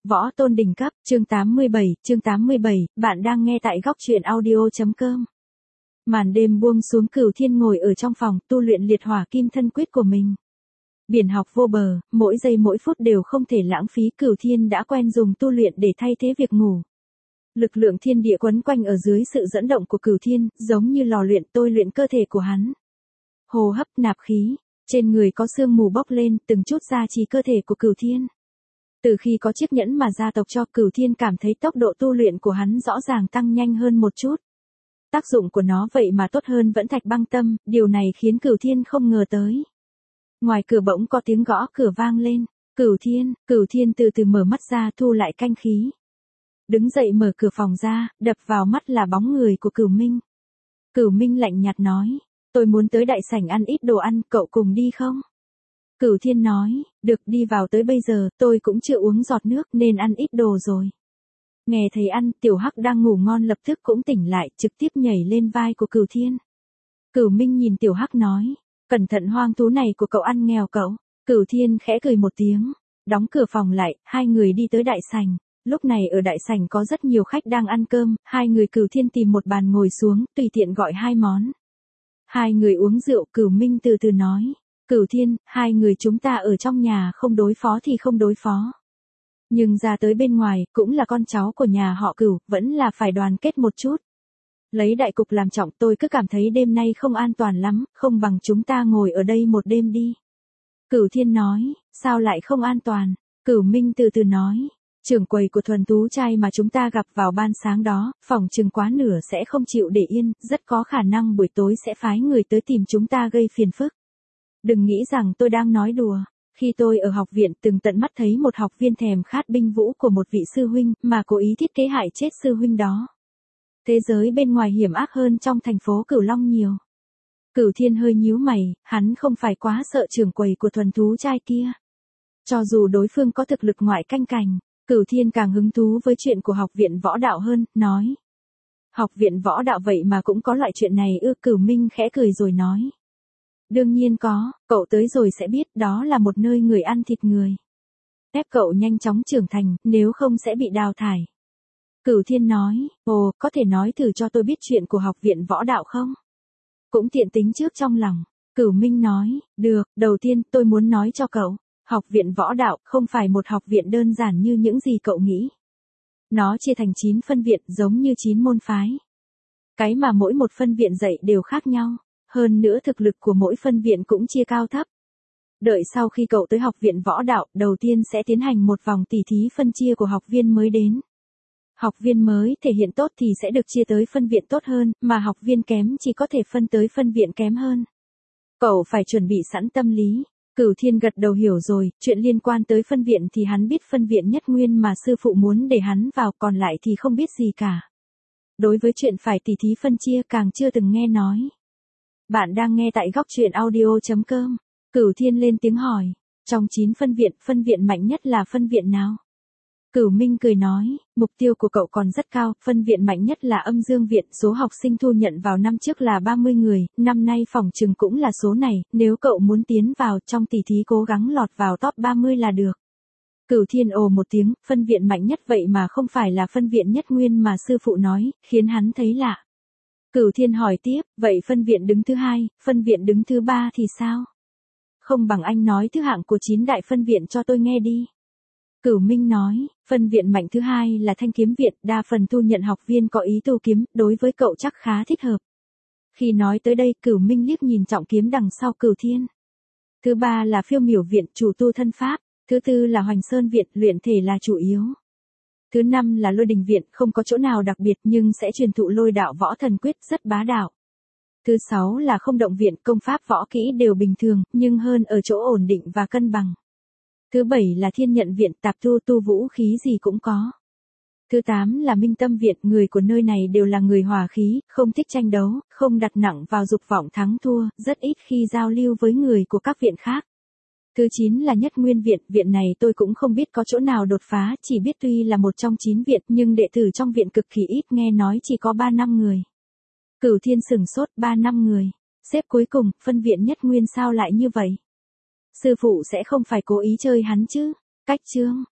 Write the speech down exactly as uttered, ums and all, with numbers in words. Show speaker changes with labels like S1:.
S1: Võ tôn đỉnh cấp, chương tám mươi bảy, chương tám mươi bảy, bạn đang nghe tại góc truyện audio.com. Màn đêm buông xuống, Cửu Thiên ngồi ở trong phòng, tu luyện liệt hỏa kim thân quyết của mình. Biển học vô bờ, mỗi giây mỗi phút đều không thể lãng phí, Cửu Thiên đã quen dùng tu luyện để thay thế việc ngủ. Lực lượng thiên địa quấn quanh ở dưới sự dẫn động của Cửu Thiên, giống như lò luyện tôi luyện cơ thể của hắn. Hô hấp, nạp khí, trên người có sương mù bốc lên, từng chút gia trì cơ thể của Cửu Thiên. Từ khi có chiếc nhẫn mà gia tộc cho, Cửu Thiên cảm thấy tốc độ tu luyện của hắn rõ ràng tăng nhanh hơn một chút. Tác dụng của nó vậy mà tốt hơn vẫn thạch băng tâm, điều này khiến Cửu Thiên không ngờ tới. Ngoài cửa bỗng có tiếng gõ cửa vang lên. Cửu Thiên, Cửu Thiên từ từ mở mắt ra, thu lại canh khí. Đứng dậy mở cửa phòng ra, đập vào mắt là bóng người của Cửu Minh. Cửu Minh lạnh nhạt nói, tôi muốn tới đại sảnh ăn ít đồ ăn, cậu cùng đi không? Cửu Thiên nói, được, đi vào, tới bây giờ, tôi cũng chưa uống giọt nước nên ăn ít đồ rồi. Nghe thấy ăn, Tiểu Hắc đang ngủ ngon lập tức cũng tỉnh lại, trực tiếp nhảy lên vai của Cửu Thiên. Cửu Minh nhìn Tiểu Hắc nói, cẩn thận, hoang thú này của cậu ăn nghèo cậu. Cửu Thiên khẽ cười một tiếng, đóng cửa phòng lại, hai người đi tới đại sảnh. Lúc này ở đại sảnh có rất nhiều khách đang ăn cơm, hai người Cửu Thiên tìm một bàn ngồi xuống, tùy tiện gọi hai món. Hai người uống rượu, Cửu Minh từ từ nói. Cửu Thiên, hai người chúng ta ở trong nhà không đối phó thì không đối phó. Nhưng ra tới bên ngoài, cũng là con cháu của nhà họ Cửu, vẫn là phải đoàn kết một chút. Lấy đại cục làm trọng, tôi cứ cảm thấy đêm nay không an toàn lắm, không bằng chúng ta ngồi ở đây một đêm đi. Cửu Thiên nói, sao lại không an toàn? Cửu Minh từ từ nói, trưởng quầy của thuần tú trai mà chúng ta gặp vào ban sáng đó, phòng chừng quá nửa sẽ không chịu để yên, rất có khả năng buổi tối sẽ phái người tới tìm chúng ta gây phiền phức. Đừng nghĩ rằng tôi đang nói đùa. Khi tôi ở học viện từng tận mắt thấy một học viên thèm khát binh vũ của một vị sư huynh mà cố ý thiết kế hại chết sư huynh đó. Thế giới bên ngoài hiểm ác hơn trong thành phố Cửu Long nhiều. Cửu Thiên hơi nhíu mày, hắn không phải quá sợ trưởng quầy của thuần thú trai kia. Cho dù đối phương có thực lực ngoại canh cành, Cửu Thiên càng hứng thú với chuyện của học viện võ đạo hơn, nói. Học viện võ đạo vậy mà cũng có loại chuyện này ư? Cửu Minh khẽ cười rồi nói. Đương nhiên có, cậu tới rồi sẽ biết, đó là một nơi người ăn thịt người. Ép cậu nhanh chóng trưởng thành, nếu không sẽ bị đào thải. Cửu Thiên nói, ồ, có thể nói thử cho tôi biết chuyện của học viện võ đạo không? Cũng tiện tính trước trong lòng. Cửu Minh nói, được, đầu tiên tôi muốn nói cho cậu, học viện võ đạo không phải một học viện đơn giản như những gì cậu nghĩ. Nó chia thành chín phân viện giống như chín môn phái. Cái mà mỗi một phân viện dạy đều khác nhau. Hơn nữa thực lực của mỗi phân viện cũng chia cao thấp. Đợi sau khi cậu tới học viện võ đạo, đầu tiên sẽ tiến hành một vòng tỉ thí phân chia của học viên mới đến. Học viên mới thể hiện tốt thì sẽ được chia tới phân viện tốt hơn, mà học viên kém chỉ có thể phân tới phân viện kém hơn. Cậu phải chuẩn bị sẵn tâm lý. Cửu Thiên gật đầu hiểu rồi, chuyện liên quan tới phân viện thì hắn biết phân viện nhất nguyên mà sư phụ muốn để hắn vào, còn lại thì không biết gì cả. Đối với chuyện phải tỉ thí phân chia càng chưa từng nghe nói. Bạn đang nghe tại góc truyện audio.com. Cửu Thiên lên tiếng hỏi. Trong chín phân viện, phân viện mạnh nhất là phân viện nào? Cửu Minh cười nói, mục tiêu của cậu còn rất cao, phân viện mạnh nhất là Âm Dương viện, số học sinh thu nhận vào năm trước là ba mươi người, năm nay phỏng chừng cũng là số này, nếu cậu muốn tiến vào trong tỷ thí cố gắng lọt vào top ba mươi là được. Cửu Thiên ồ một tiếng, phân viện mạnh nhất vậy mà không phải là phân viện nhất nguyên mà sư phụ nói, khiến hắn thấy lạ. Cửu Thiên hỏi tiếp, vậy phân viện đứng thứ hai, phân viện đứng thứ ba thì sao? Không bằng anh nói thứ hạng của chín đại phân viện cho tôi nghe đi. Cửu Minh nói, phân viện mạnh thứ hai là Thanh Kiếm viện, đa phần thu nhận học viên có ý tu kiếm, đối với cậu chắc khá thích hợp. Khi nói tới đây, Cửu Minh liếc nhìn trọng kiếm đằng sau Cửu Thiên. Thứ ba là Phiêu Miểu viện, chủ tu thân pháp, thứ tư là Hoành Sơn viện, luyện thể là chủ yếu. Thứ năm là Lôi Đình viện, không có chỗ nào đặc biệt nhưng sẽ truyền thụ lôi đạo võ thần quyết, rất bá đạo. Thứ sáu là Không Động viện, công pháp võ kỹ đều bình thường, nhưng hơn ở chỗ ổn định và cân bằng. Thứ bảy là Thiên Nhận viện, tạp tu tu vũ khí gì cũng có. Thứ tám là Minh Tâm viện, người của nơi này đều là người hòa khí, không thích tranh đấu, không đặt nặng vào dục vọng thắng thua, rất ít khi giao lưu với người của các viện khác. Thứ chín là Nhất Nguyên viện, viện này tôi cũng không biết có chỗ nào đột phá, chỉ biết tuy là một trong chín viện nhưng đệ tử trong viện cực kỳ ít, nghe nói chỉ có ba năm người. Cửu Thiên sửng sốt, ba năm người. Xếp cuối cùng, phân viện Nhất Nguyên sao lại như vậy? Sư phụ sẽ không phải cố ý chơi hắn chứ? Cách chương.